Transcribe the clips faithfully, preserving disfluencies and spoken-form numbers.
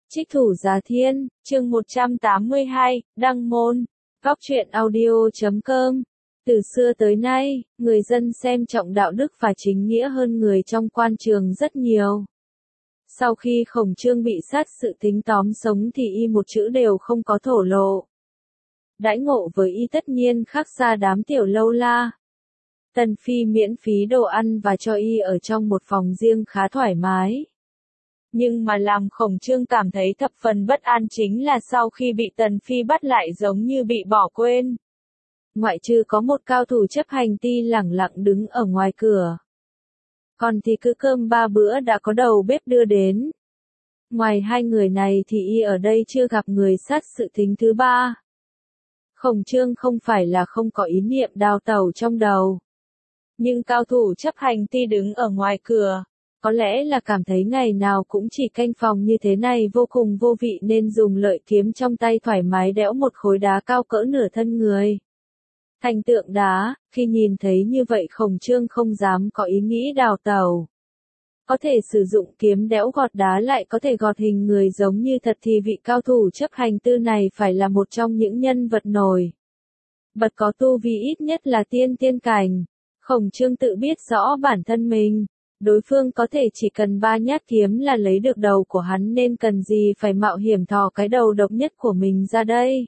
Trích Thủ Giá Thiên, chương một trăm tám mươi hai, Đăng Môn, Góc truyện audio.com. Từ xưa tới nay, người dân xem trọng đạo đức và chính nghĩa hơn người trong quan trường rất nhiều. Sau khi Khổng Chương bị sát sự tính tóm sống thì y một chữ đều không có thổ lộ. Đãi ngộ với y tất nhiên khác xa đám tiểu lâu la. Tần Phi miễn phí đồ ăn và cho y ở trong một phòng riêng khá thoải mái. Nhưng mà làm Khổng Chương cảm thấy thập phần bất an chính là sau khi bị Tần Phi bắt lại giống như bị bỏ quên. Ngoại trừ có một cao thủ chấp hành ti lẳng lặng đứng ở ngoài cửa. Còn thì cứ cơm ba bữa đã có đầu bếp đưa đến. Ngoài hai người này thì y ở đây chưa gặp người sát sự thính thứ ba. Khổng Chương không phải là không có ý niệm đào tẩu trong đầu. Nhưng cao thủ chấp hành ti đứng ở ngoài cửa. Có lẽ là cảm thấy ngày nào cũng chỉ canh phòng như thế này vô cùng vô vị nên dùng lợi kiếm trong tay thoải mái đẽo một khối đá cao cỡ nửa thân người. Thành tượng đá, khi nhìn thấy như vậy Khổng Chương không dám có ý nghĩ đào tẩu. Có thể sử dụng kiếm đẽo gọt đá lại có thể gọt hình người giống như thật thì vị cao thủ chấp hành tư này phải là một trong những nhân vật nổi bật có tu vi ít nhất là tiên tiên cảnh. Khổng Chương tự biết rõ bản thân mình. Đối phương có thể chỉ cần ba nhát kiếm là lấy được đầu của hắn nên cần gì phải mạo hiểm thò cái đầu độc nhất của mình ra đây.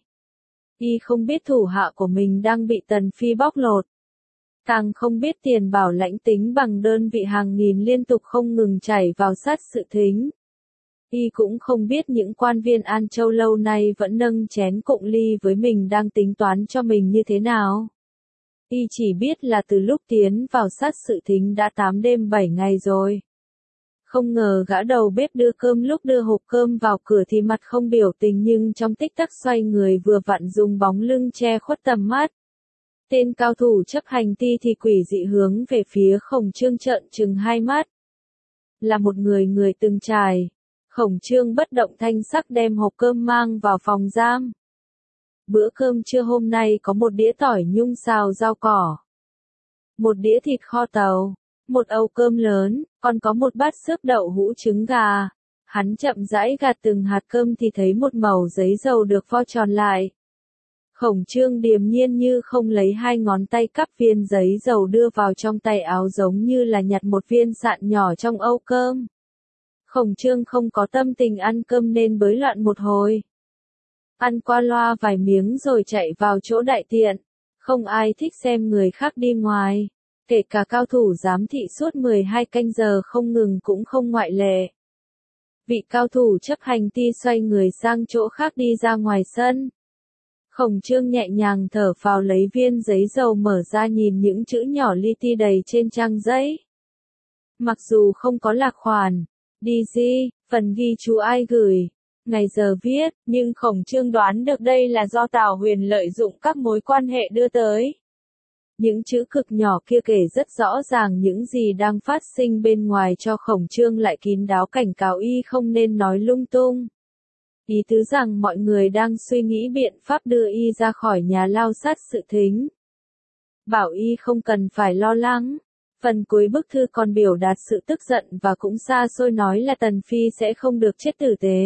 Y không biết thủ hạ của mình đang bị Tần Phi bóc lột. Càng không biết tiền bảo lãnh tính bằng đơn vị hàng nghìn liên tục không ngừng chảy vào sát sự thính. Y cũng không biết những quan viên An Châu lâu nay vẫn nâng chén cụng ly với mình đang tính toán cho mình như thế nào. Y chỉ biết là từ lúc tiến vào sát sự thính đã tám đêm bảy ngày rồi. Không ngờ gã đầu bếp đưa cơm lúc đưa hộp cơm vào cửa thì mặt không biểu tình nhưng trong tích tắc xoay người vừa vặn dùng bóng lưng che khuất tầm mắt. Tên cao thủ chấp hành ti thì quỷ dị hướng về phía Khổng Chương trợn trừng hai mắt. Là một người người từng trải. Khổng Chương bất động thanh sắc đem hộp cơm mang vào phòng giam. Bữa cơm trưa hôm nay có một đĩa tỏi nhung xào rau cỏ, một đĩa thịt kho tàu, một âu cơm lớn, còn có một bát xước đậu hũ trứng gà. Hắn chậm rãi gạt từng hạt cơm thì thấy một mẩu giấy dầu được vo tròn lại. Khổng Chương điềm nhiên như không lấy hai ngón tay cắp viên giấy dầu đưa vào trong tay áo giống như là nhặt một viên sạn nhỏ trong âu cơm. Khổng Chương không có tâm tình ăn cơm nên bới loạn một hồi. Ăn qua loa vài miếng rồi chạy vào chỗ đại tiện. Không ai thích xem người khác đi ngoài. Kể cả cao thủ giám thị suốt mười hai canh giờ không ngừng cũng không ngoại lệ. Vị cao thủ chấp hành ti xoay người sang chỗ khác đi ra ngoài sân. Khổng Chương nhẹ nhàng thở phào lấy viên giấy dầu mở ra nhìn những chữ nhỏ li ti đầy trên trang giấy. Mặc dù không có lạc khoản, đê giê, phần ghi chú ai gửi, ngày giờ viết, nhưng Khổng Chương đoán được đây là do Tào Huyền lợi dụng các mối quan hệ đưa tới. Những chữ cực nhỏ kia kể rất rõ ràng những gì đang phát sinh bên ngoài cho Khổng Chương lại kín đáo cảnh cáo y không nên nói lung tung. Ý tứ rằng mọi người đang suy nghĩ biện pháp đưa y ra khỏi nhà lao sát sự thính. Bảo y không cần phải lo lắng. Phần cuối bức thư còn biểu đạt sự tức giận và cũng xa xôi nói là Tần Phi sẽ không được chết tử tế.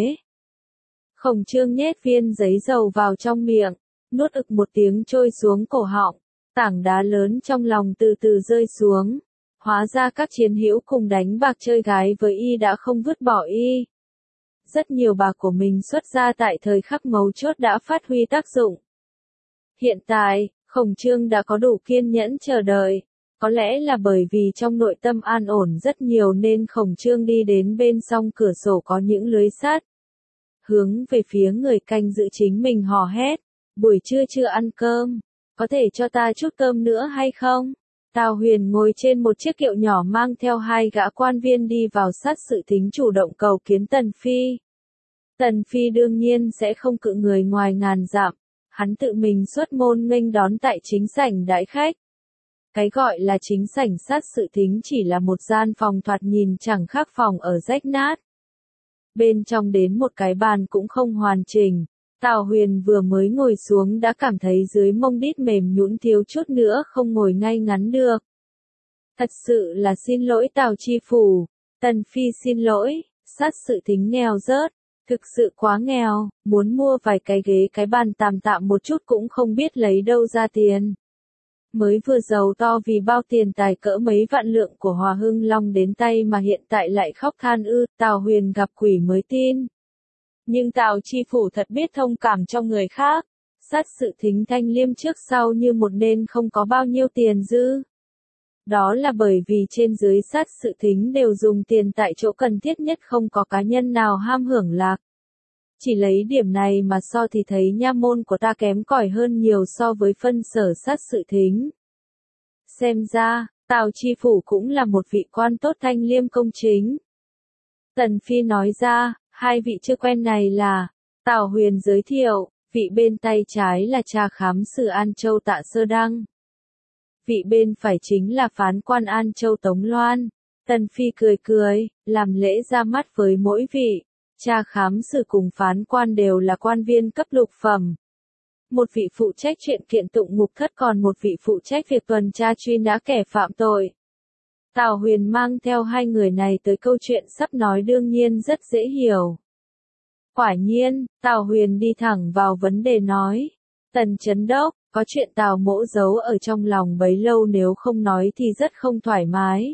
Khổng Chương nhét viên giấy dầu vào trong miệng, nuốt ực một tiếng trôi xuống cổ họng, tảng đá lớn trong lòng từ từ rơi xuống. Hóa ra các chiến hữu cùng đánh bạc chơi gái với y đã không vứt bỏ y. Rất nhiều bạc của mình xuất ra tại thời khắc mấu chốt đã phát huy tác dụng. Hiện tại, Khổng Chương đã có đủ kiên nhẫn chờ đợi. Có lẽ là bởi vì trong nội tâm an ổn rất nhiều nên Khổng Chương đi đến bên song cửa sổ có những lưới sắt. Hướng về phía người canh giữ chính mình hò hét. Buổi trưa chưa ăn cơm. Có thể cho ta chút cơm nữa hay không? Tào Huyền ngồi trên một chiếc kiệu nhỏ mang theo hai gã quan viên đi vào sát sự thính chủ động cầu kiến Tần Phi. Tần Phi đương nhiên sẽ không cự người ngoài ngàn dặm. Hắn tự mình xuất môn nghênh đón tại chính sảnh đãi khách. Cái gọi là chính sảnh sát sự thính chỉ là một gian phòng thoạt nhìn chẳng khác phòng ở rách nát. Bên trong đến một cái bàn cũng không hoàn chỉnh. Tào Huyền vừa mới ngồi xuống đã cảm thấy dưới mông đít mềm nhũn thiếu chút nữa không ngồi ngay ngắn được. Thật sự là xin lỗi Tào chi phủ. Tần Phi xin lỗi, sát sự thính nghèo rớt. Thực sự quá nghèo, muốn mua vài cái ghế cái bàn tạm tạm một chút cũng không biết lấy đâu ra tiền. Mới vừa giàu to vì bao tiền tài cỡ mấy vạn lượng của Hòa Hưng Long đến tay mà hiện tại lại khóc than ư, Tào Huyền gặp quỷ mới tin. Nhưng Tào Chi Phủ thật biết thông cảm cho người khác. Sát sự Thính Thanh Liêm trước sau như một nên không có bao nhiêu tiền dư. Đó là bởi vì trên dưới Sát sự Thính đều dùng tiền tại chỗ cần thiết nhất, không có cá nhân nào ham hưởng lạc. Chỉ lấy điểm này mà so thì thấy nha môn của ta kém cỏi hơn nhiều so với phân sở Sát sự Thính. Xem ra, Tào Chi Phủ cũng là một vị quan tốt thanh liêm công chính. Tần Phi nói ra, hai vị chưa quen này là, Tào Huyền giới thiệu, vị bên tay trái là cha khám sử An Châu Tạ Sơ Đăng. Vị bên phải chính là phán quan An Châu Tống Loan. Tần Phi cười cười, làm lễ ra mắt với mỗi vị. Cha khám sử cùng phán quan đều là quan viên cấp lục phẩm. Một vị phụ trách chuyện kiện tụng ngục thất, còn một vị phụ trách việc tuần tra truy nã kẻ phạm tội. Tào Huyền mang theo hai người này tới câu chuyện sắp nói đương nhiên rất dễ hiểu. Quả nhiên, Tào Huyền đi thẳng vào vấn đề nói. Tần Chấn Đốc, có chuyện Tào Mỗ giấu ở trong lòng bấy lâu, nếu không nói thì rất không thoải mái.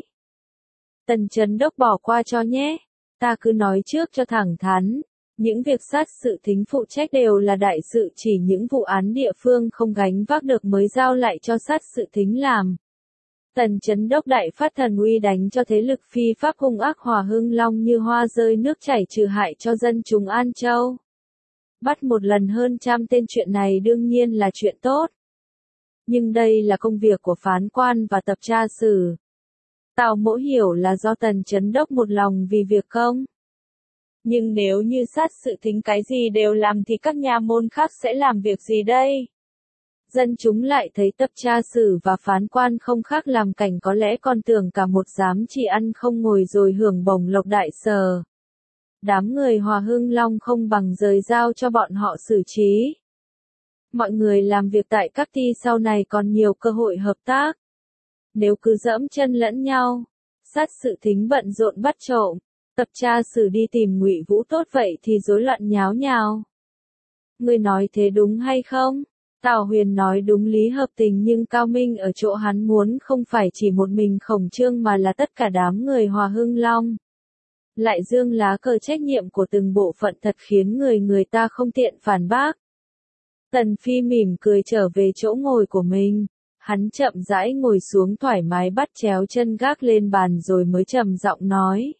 Tần Chấn Đốc bỏ qua cho nhé. Ta cứ nói trước cho thẳng thắn. Những việc Sát sự Thính phụ trách đều là đại sự, chỉ những vụ án địa phương không gánh vác được mới giao lại cho Sát sự Thính làm. Tần Chấn Đốc đại phát thần uy đánh cho thế lực phi pháp hung ác Hòa Hưng Long như hoa rơi nước chảy, trừ hại cho dân chúng An Châu. Bắt một lần hơn trăm tên, chuyện này đương nhiên là chuyện tốt. Nhưng đây là công việc của phán quan và tập tra xử. Tào Mỗ hiểu là do Tần Chấn Đốc một lòng vì việc công. Nhưng nếu như Sát sự Thính cái gì đều làm thì các nha môn khác sẽ làm việc gì đây? Dân chúng lại thấy tập tra xử và phán quan không khác làm cảnh, có lẽ còn tưởng cả một giám chỉ ăn không ngồi rồi hưởng bổng lộc đại sở. Đám người Hòa Hưng Long không bằng rời giao cho bọn họ xử trí. Mọi người làm việc tại các ty sau này còn nhiều cơ hội hợp tác. Nếu cứ dẫm chân lẫn nhau, Sát sự Thính bận rộn bắt trộm, tập tra xử đi tìm Ngụy Vũ tốt, vậy thì rối loạn nháo nhào. Ngươi nói thế đúng hay không? Tào Huyền nói đúng lý hợp tình, nhưng cao minh ở chỗ hắn muốn không phải chỉ một mình Khổng Trương mà là tất cả đám người Hòa Hưng Long. Lại dương lá cờ trách nhiệm của từng bộ phận, thật khiến người người ta không tiện phản bác. Tần Phi mỉm cười trở về chỗ ngồi của mình. Hắn chậm rãi ngồi xuống thoải mái, bắt chéo chân gác lên bàn rồi mới trầm giọng nói.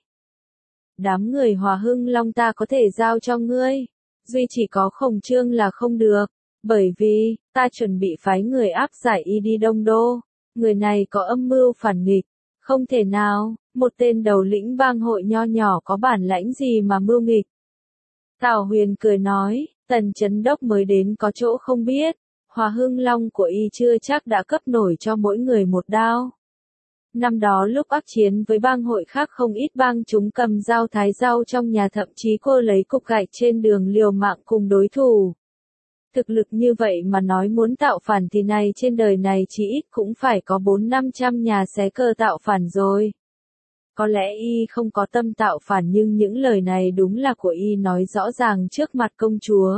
Đám người Hòa Hưng Long ta có thể giao cho ngươi. Duy chỉ có Khổng Trương là không được. Bởi vì, ta chuẩn bị phái người áp giải y đi Đông Đô. Người này có âm mưu phản nghịch. Không thể nào, một tên đầu lĩnh bang hội nho nhỏ có bản lãnh gì mà mưu nghịch. Tào Huyền cười nói, Tần Chấn Đốc mới đến có chỗ không biết. Hòa Hưng Long của y chưa chắc đã cấp nổi cho mỗi người một đao. Năm đó lúc ác chiến với bang hội khác, không ít bang chúng cầm dao thái rau trong nhà, thậm chí cô lấy cục gạch trên đường liều mạng cùng đối thủ. Thực lực như vậy mà nói muốn tạo phản thì này trên đời này chỉ ít cũng phải có bốn năm trăm nhà xé cờ tạo phản rồi. Có lẽ y không có tâm tạo phản, nhưng những lời này đúng là của y nói rõ ràng trước mặt công chúa.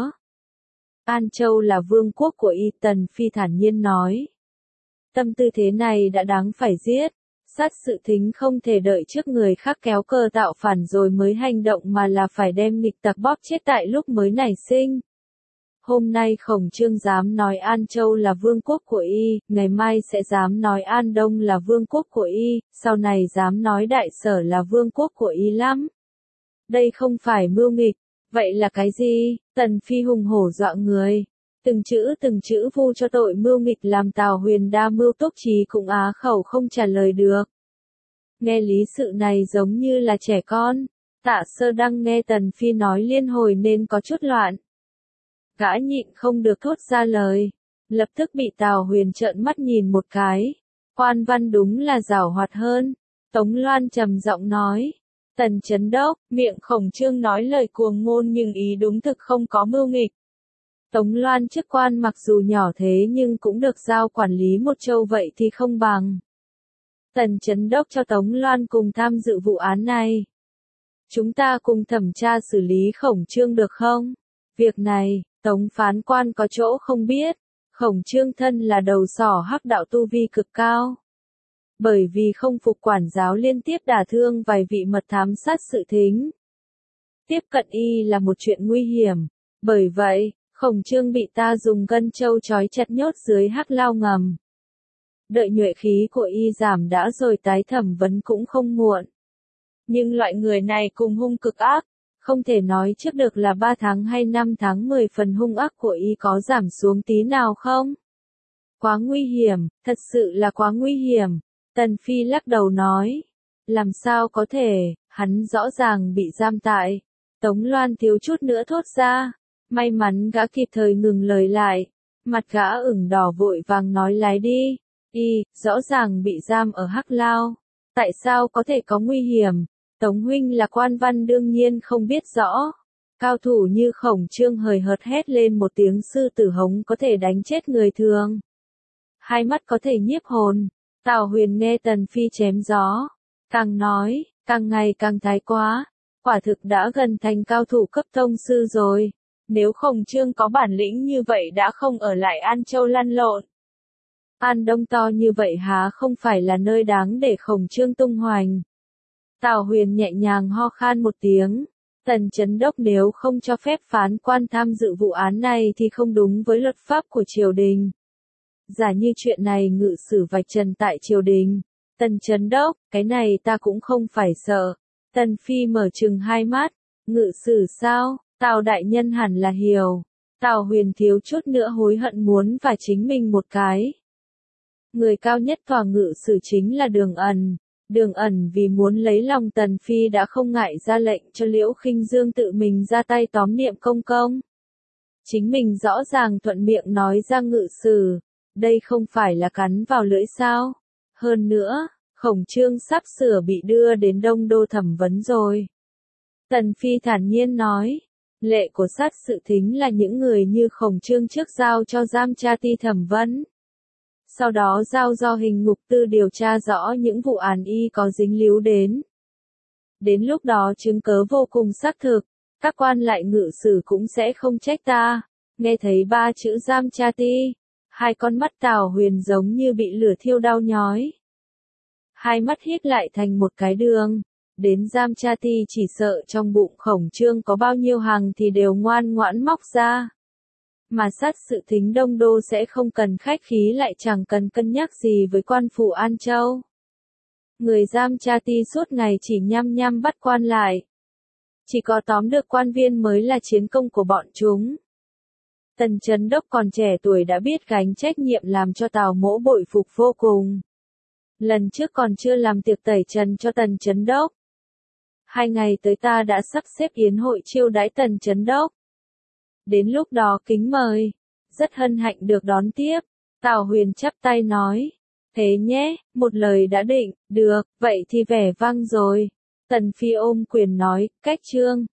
An Châu là vương quốc của y, Tần Phi thản nhiên nói. Tâm tư thế này đã đáng phải giết. Sát sự Thính không thể đợi trước người khác kéo cờ tạo phản rồi mới hành động, mà là phải đem nghịch tặc bóp chết tại lúc mới nảy sinh. Hôm nay Khổng Trương dám nói An Châu là vương quốc của y, ngày mai sẽ dám nói An Đông là vương quốc của y, sau này dám nói Đại Sở là vương quốc của y lắm. Đây không phải mưu nghịch, vậy là cái gì? Tần Phi hùng hổ dọa người. Từng chữ từng chữ vu cho tội mưu nghịch, làm Tào Huyền đa mưu túc trí cũng á khẩu không trả lời được. Nghe lý sự này giống như là trẻ con. Tạ Sơ Đăng nghe Tần Phi nói liên hồi nên có chút loạn. Gã nhịn không được thốt ra lời. Lập tức bị Tào Huyền trợn mắt nhìn một cái. Quan văn đúng là giảo hoạt hơn. Tống Loan trầm giọng nói. Tần Chấn Đốc, miệng Khổng Trương nói lời cuồng ngôn nhưng ý đúng thực không có mưu nghịch. Tống Loan chức quan mặc dù nhỏ thế nhưng cũng được giao quản lý một châu, vậy thì không bằng. Tần Chấn Đốc cho Tống Loan cùng tham dự vụ án này. Chúng ta cùng thẩm tra xử lý Khổng Trương được không? Việc này, Tống phán quan có chỗ không biết. Khổng Trương thân là đầu sỏ hắc đạo tu vi cực cao. Bởi vì không phục quản giáo liên tiếp đả thương vài vị mật thám sát sự thính. Tiếp cận y là một chuyện nguy hiểm. Bởi vậy, Khổng Trương bị ta dùng gân châu trói chặt nhốt dưới hắc lao ngầm. Đợi nhuệ khí của y giảm đã rồi tái thẩm vấn cũng không muộn. Nhưng loại người này cùng hung cực ác, không thể nói trước được là ba tháng hay năm tháng mười phần hung ác của y có giảm xuống tí nào không? Quá nguy hiểm, thật sự là quá nguy hiểm. Tần Phi lắc đầu nói. Làm sao có thể, hắn rõ ràng bị giam tại. Tống Loan thiếu chút nữa thốt ra. May mắn gã kịp thời ngừng lời lại. Mặt gã ửng đỏ vội vàng nói lái đi. Y, rõ ràng bị giam ở hắc lao. Tại sao có thể có nguy hiểm? Tống huynh là quan văn đương nhiên không biết rõ. Cao thủ như Khổng Trương hời hợt hét lên một tiếng sư tử hống có thể đánh chết người thường. Hai mắt có thể nhiếp hồn. Tào Huyền nghe Tần Phi chém gió. Càng nói, càng ngày càng thái quá. Quả thực đã gần thành cao thủ cấp tông sư rồi. Nếu Khổng Trương có bản lĩnh như vậy đã không ở lại An Châu lăn lộn. An Đông to như vậy há không phải là nơi đáng để Khổng Trương tung hoành. Tào Huyền nhẹ nhàng ho khan một tiếng. Tần Chấn Đốc nếu không cho phép phán quan tham dự vụ án này thì không đúng với luật pháp của triều đình. Giả như chuyện này ngự sử vạch trần tại triều đình. Tần Chấn Đốc, cái này ta cũng không phải sợ. Tần Phi mở trừng hai mắt. Ngự sử sao? Tào đại nhân hẳn là hiểu. Tào Huyền thiếu chút nữa hối hận muốn và chính mình một cái. Người cao nhất tòa ngự sử chính là Đường Ẩn. Đường Ẩn vì muốn lấy lòng Tần Phi đã không ngại ra lệnh cho Liễu Khinh Dương tự mình ra tay tóm Niệm Công Công. Chính mình rõ ràng thuận miệng nói ra ngự sử, đây không phải là cắn vào lưỡi sao? Hơn nữa, Khổng Trương sắp sửa bị đưa đến Đông Đô thẩm vấn rồi. Tần Phi thản nhiên nói, lệ của sát sự thính là những người như Khổng Trương trước giao cho giam tra ti thẩm vấn. Sau đó giao do hình ngục tư điều tra rõ những vụ án y có dính líu đến. Đến lúc đó chứng cớ vô cùng xác thực, các quan lại ngự sử cũng sẽ không trách ta. Nghe thấy ba chữ giam tra ti, hai con mắt Tào Huyền giống như bị lửa thiêu đau nhói. Hai mắt hít lại thành một cái đường. Đến giam tra ti chỉ sợ trong bụng Khổng Trương có bao nhiêu hàng thì đều ngoan ngoãn móc ra. Mà sát sự thính Đông Đô sẽ không cần khách khí lại chẳng cần cân nhắc gì với quan phủ An Châu. Người giam tra ti suốt ngày chỉ nhăm nhăm bắt quan lại. Chỉ có tóm được quan viên mới là chiến công của bọn chúng. Tần Chấn Đốc còn trẻ tuổi đã biết gánh trách nhiệm làm cho Tào Mỗ bội phục vô cùng. Lần trước còn chưa làm tiệc tẩy trần cho Tần Chấn Đốc. Hai ngày tới ta đã sắp xếp yến hội chiêu đãi Tần Chấn Đốc. Đến lúc đó kính mời. Rất hân hạnh được đón tiếp. Tào Huyền chắp tay nói. Thế nhé, một lời đã định, được, vậy thì vẻ vang rồi. Tần Phi ôm quyền nói, cách trương.